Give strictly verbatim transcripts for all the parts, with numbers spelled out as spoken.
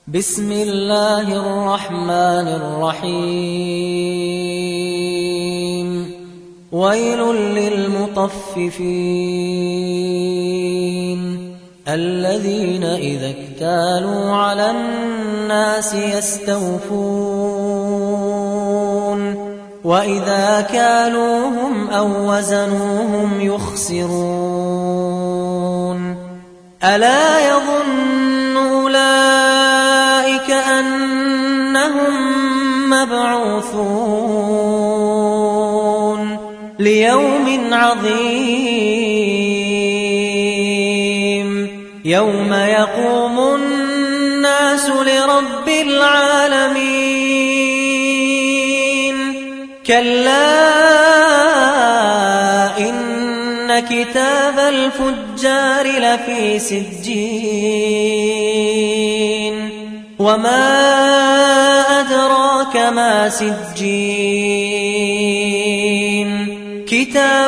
بسم الله الرحمن الرحيم ويل للمطففين الذين إذا اكتالوا على الناس يستوفون وإذا كالوهم أو وزنوهم يخسرون ألا يظن أولئك أنهم مبعوثون ليوم عظيم يوم يقوم الناس لرب العالمين كلا إن كتاب الفجار لفي سجين وما أدراك ما سجين كتاب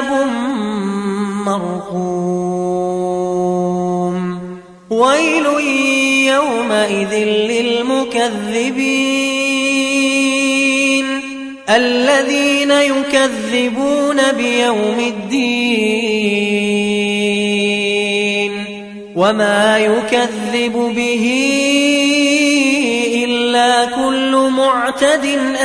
مرقوم ويل يومئذ للمكذبين الذين يكذبون بيوم الدين وما يكذب به إلا كل معتد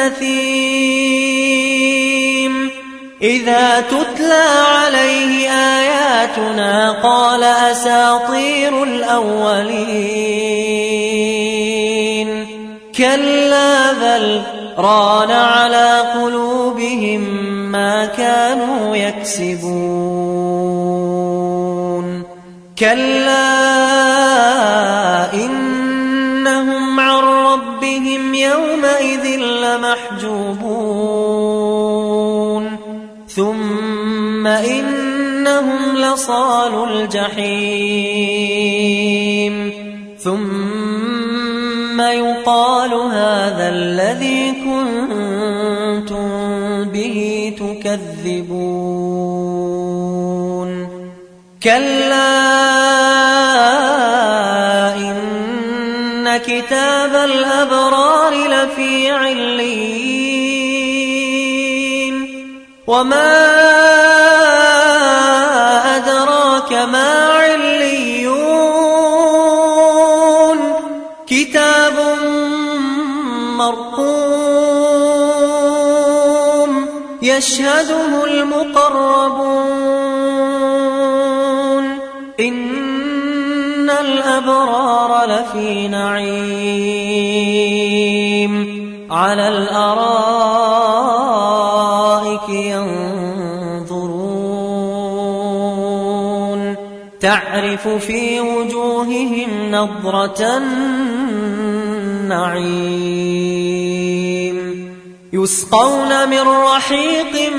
أثيم إذا تتلى عليه آياتنا قال أساطير الأولين كلا بل ران على قلوبهم ما كانوا يكسبون كلا إنهم عن ربهم يومئذ لمحجوبون ثم إنهم لصالو الجحيم ثم يقال هذا الذي كنتم به تكذبون كلا إن كتاب الأبرار لفي عليين وما أدراك ما عليون كتاب مرقوم يشهده المقربون إن الأبرار لفي نعيم على الأرائك ينظرون تعرف في وجوههم نضرة النعيم يسقون من رحيق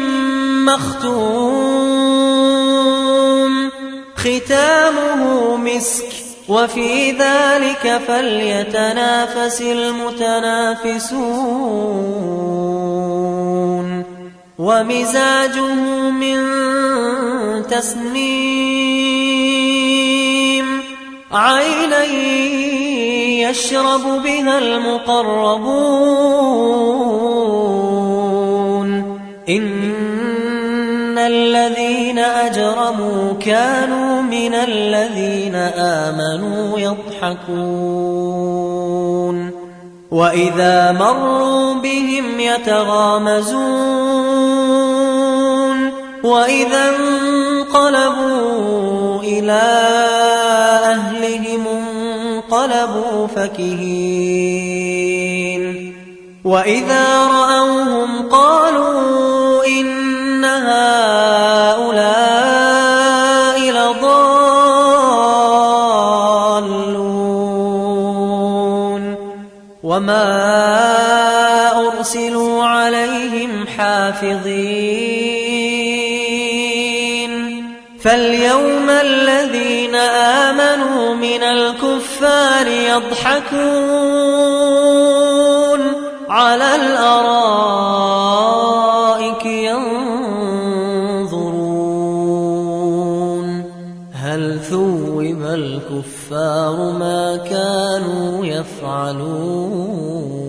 مختوم ختامه مسك وفي ذلك فليتنافس المتنافسون ومزاجه من تسنيم عينا يشرب بها المقربون إن الذين أجرموا كانوا من الذين آمنوا يضحكون وإذا مروا بهم يتغامزون وإذا انقلبوا إلى أهلهم انقلبوا فكهين وإذا رأوهم قالوا إن هؤلاء لضالون وما أرسلوا عليهم حافظين فاليوم الذين آمنوا من الكفار يضحكون على الأرائك ينظرون هل ثوب الكفار ما كانوا يفعلون يفعلون